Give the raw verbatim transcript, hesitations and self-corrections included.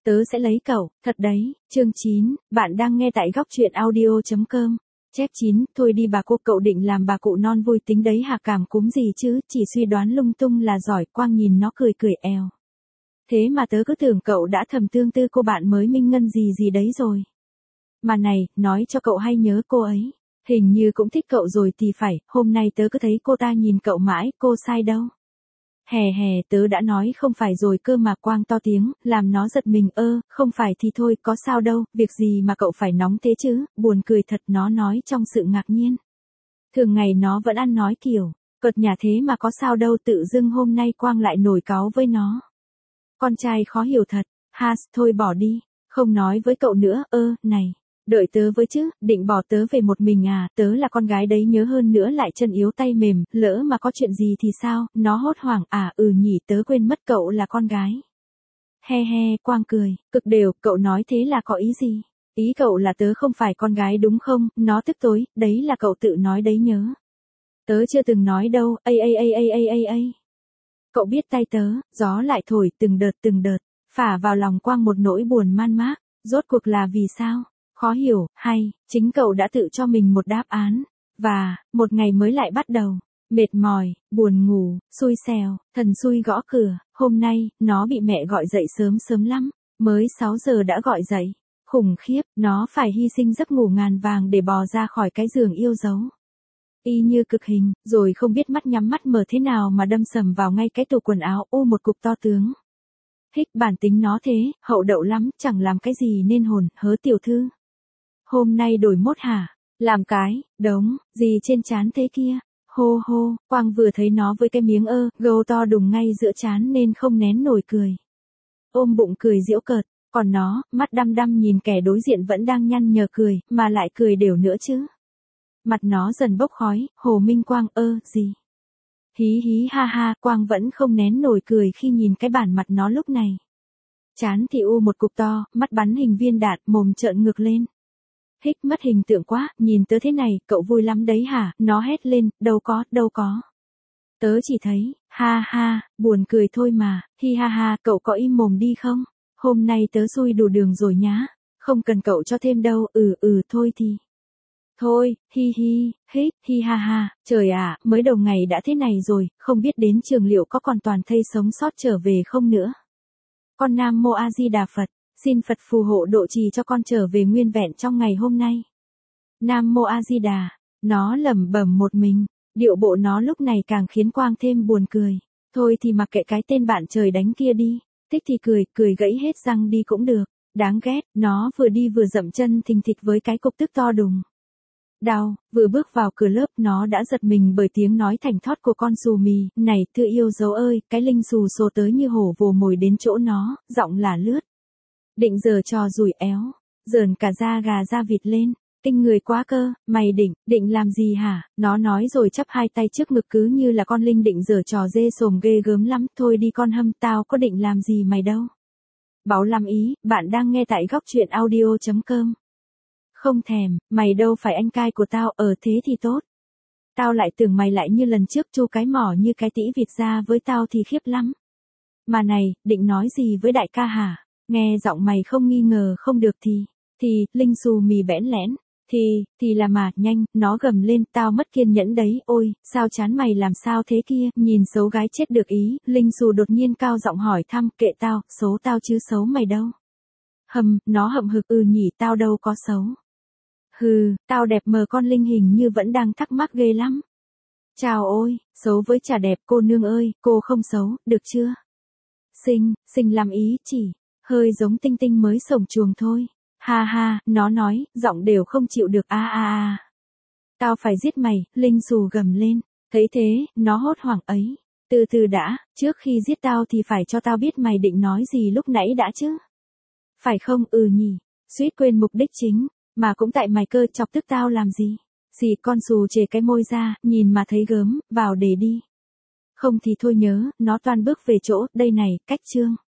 Tớ sẽ lấy cậu, thật đấy. Chương chín, bạn đang nghe tại góc truyện audio.com. Chép chín, thôi đi bà cô, cậu định làm bà cụ non vui tính đấy hả? Cảm cúm gì chứ, chỉ suy đoán lung tung là giỏi. Quang nhìn nó cười cười èo. Thế mà tớ cứ tưởng cậu đã thầm tương tư cô bạn mới Minh Ngân gì gì đấy rồi. Mà này, nói cho cậu hay nhớ cô ấy. Hình như cũng thích cậu rồi thì phải, hôm nay tớ cứ thấy cô ta nhìn cậu mãi, cô sai đâu. Hè hè, tớ đã nói không phải rồi cơ mà. Quang to tiếng, làm nó giật mình. Ơ, không phải thì thôi, có sao đâu, việc gì mà cậu phải nóng thế chứ, buồn cười thật, nó nói trong sự ngạc nhiên. Thường ngày nó vẫn ăn nói kiểu, cợt nhả thế mà có sao đâu, tự dưng hôm nay Quang lại nổi cáu với nó. Con trai khó hiểu thật, ha, thôi bỏ đi, không nói với cậu nữa. Ơ, này. Đợi tớ với chứ, định bỏ tớ về một mình à, tớ là con gái đấy, nhớ hơn nữa lại chân yếu tay mềm, lỡ mà có chuyện gì thì sao, nó hốt hoảng. À ừ nhỉ, tớ quên mất cậu là con gái. He he, Quang cười, cực đều, cậu nói thế là có ý gì? Ý cậu là tớ không phải con gái đúng không? Nó tức tối, đấy là cậu tự nói đấy nhớ. Tớ chưa từng nói đâu, ây ây ây ây ây ây ây. Cậu biết tay tớ, gió lại thổi từng đợt từng đợt, phả vào lòng Quang một nỗi buồn man mác, rốt cuộc là vì sao? Khó hiểu, hay, chính cậu đã tự cho mình một đáp án. Và, một ngày mới lại bắt đầu. Mệt mỏi, buồn ngủ, xui xẻo, thần xui gõ cửa. Hôm nay, nó bị mẹ gọi dậy sớm sớm lắm. Mới sáu giờ đã gọi dậy. Khủng khiếp, nó phải hy sinh giấc ngủ ngàn vàng để bò ra khỏi cái giường yêu dấu. Y như cực hình, rồi không biết mắt nhắm mắt mở thế nào mà đâm sầm vào ngay cái tủ quần áo. Ô, một cục to tướng. Hích, bản tính nó thế, hậu đậu lắm, chẳng làm cái gì nên hồn. Hớ tiểu thư. Hôm nay đổi mốt hả? Làm cái, đống, gì trên trán thế kia? Hô hô, Quang vừa thấy nó với cái miếng ơ, gâu to đùng ngay giữa trán nên không nén nổi cười. Ôm bụng cười giễu cợt, còn nó, mắt đăm đăm nhìn kẻ đối diện vẫn đang nhăn nhở cười, mà lại cười đều nữa chứ. Mặt nó dần bốc khói, Hồ Minh Quang, ơ, gì? Hí hí ha ha, Quang vẫn không nén nổi cười khi nhìn cái bản mặt nó lúc này. Trán thì u một cục to, mắt bắn hình viên đạn, mồm trợn ngược lên. Hích, mất hình tượng quá, nhìn tớ thế này, cậu vui lắm đấy hả? Nó hét lên, đâu có, đâu có. Tớ chỉ thấy, ha ha, buồn cười thôi mà, hi ha ha, cậu có im mồm đi không? Hôm nay tớ xui đủ đường rồi nhá, không cần cậu cho thêm đâu, ừ ừ thôi thì. Thôi, hi hi, hích, hi ha ha, trời ạ, mới đầu ngày đã thế này rồi, không biết đến trường liệu có còn toàn thây sống sót trở về không nữa. Con Nam Mô A Di Đà Phật. Xin Phật phù hộ độ trì cho con trở về nguyên vẹn trong ngày hôm nay. Nam Mô A Di Đà, nó lẩm bẩm một mình, điệu bộ nó lúc này càng khiến Quang thêm buồn cười. Thôi thì mặc kệ cái tên bạn trời đánh kia đi, thích thì cười, cười gãy hết răng đi cũng được, đáng ghét, nó vừa đi vừa dậm chân thình thịch với cái cục tức to đùng. Đau, vừa bước vào cửa lớp nó đã giật mình bởi tiếng nói thảnh thót của con xù mì, này, thư yêu dấu ơi, cái linh xù xồ tới như hổ vồ mồi đến chỗ nó, giọng là lướt. Định giờ trò rủi éo, dờn cả da gà da vịt lên, kinh người quá cơ, mày định, định làm gì hả? Nó nói rồi chắp hai tay trước ngực cứ như là con linh định giở trò dê sồm ghê gớm lắm, thôi đi con hâm, tao có định làm gì mày đâu. Báo làm ý, bạn đang nghe tại góc truyện audio.com. Không thèm, mày đâu phải anh cai của tao, ở thế thì tốt. Tao lại tưởng mày lại như lần trước chu cái mỏ như cái tĩ vịt ra với tao thì khiếp lắm. Mà này, định nói gì với đại ca hả? Nghe giọng mày không nghi ngờ không được thì, thì, linh xù mì bẽn lẽn, thì, thì là mà, nhanh, nó gầm lên, tao mất kiên nhẫn đấy, ôi, sao chán mày làm sao thế kia, nhìn xấu gái chết được ý, linh xù đột nhiên cao giọng hỏi thăm, kệ tao, xấu tao chứ xấu mày đâu. Hầm, nó hậm hực, ừ nhỉ, tao đâu có xấu. Hừ, tao đẹp mờ con linh hình như vẫn đang thắc mắc ghê lắm. Chào ôi, xấu với chả đẹp cô nương ơi, cô không xấu, được chưa? Xinh, xinh làm ý chỉ. Hơi giống tinh tinh mới sổng chuồng thôi. Ha ha, nó nói, giọng đều không chịu được a a a. Tao phải giết mày, linh xù gầm lên. Thấy thế, nó hốt hoảng ấy. Từ từ đã, trước khi giết tao thì phải cho tao biết mày định nói gì lúc nãy đã chứ. Phải không, ừ nhỉ, suýt quên mục đích chính, mà cũng tại mày cơ chọc tức tao làm gì. Xì con xù chề cái môi ra, nhìn mà thấy gớm, vào để đi. Không thì thôi nhớ, nó toan bước về chỗ, đây này, cách chương.